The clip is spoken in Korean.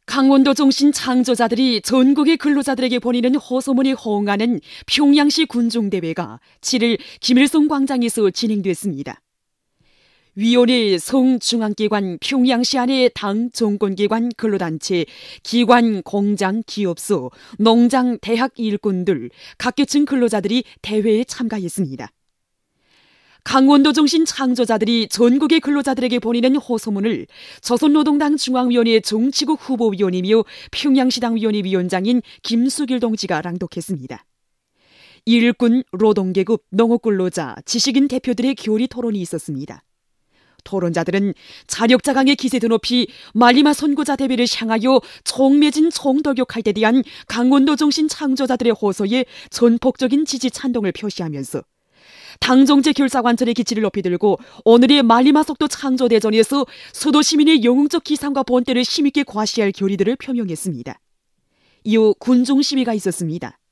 강원도 종신 창조자들이 전국의 근로자들에게 보내는 호소문에 호응하는 평양시 군중대회가 7일 김일성 광장에서 진행됐습니다. 위원회 성중앙기관 평양시 안의 당, 정권기관, 근로단체, 기관, 공장, 기업소, 농장, 대학 일꾼들, 각계층 근로자들이 대회에 참가했습니다. 강원도 종신 창조자들이 전국의 근로자들에게 보내는 호소문을 조선노동당 중앙위원회 정치국 후보위원이며 평양시당 위원회 위원장인 김수길 동지가 랑독했습니다. 일꾼, 노동계급, 농업근로자, 지식인 대표들의 교리 토론이 있었습니다. 토론자들은 자력자강의 기세도 높이 말리마 선고자 대회를 향하여 총매진 총돌격할 때 대한 강원도 종신 창조자들의 호소에 전폭적인 지지 찬동을 표시하면서 당정제 결사관철의 기치를 높이 들고 오늘의 말리마 속도 창조대전에서 수도 시민의 영웅적 기상과 본때를 힘있게 과시할 결의들을 표명했습니다. 이후 군중 시위가 있었습니다.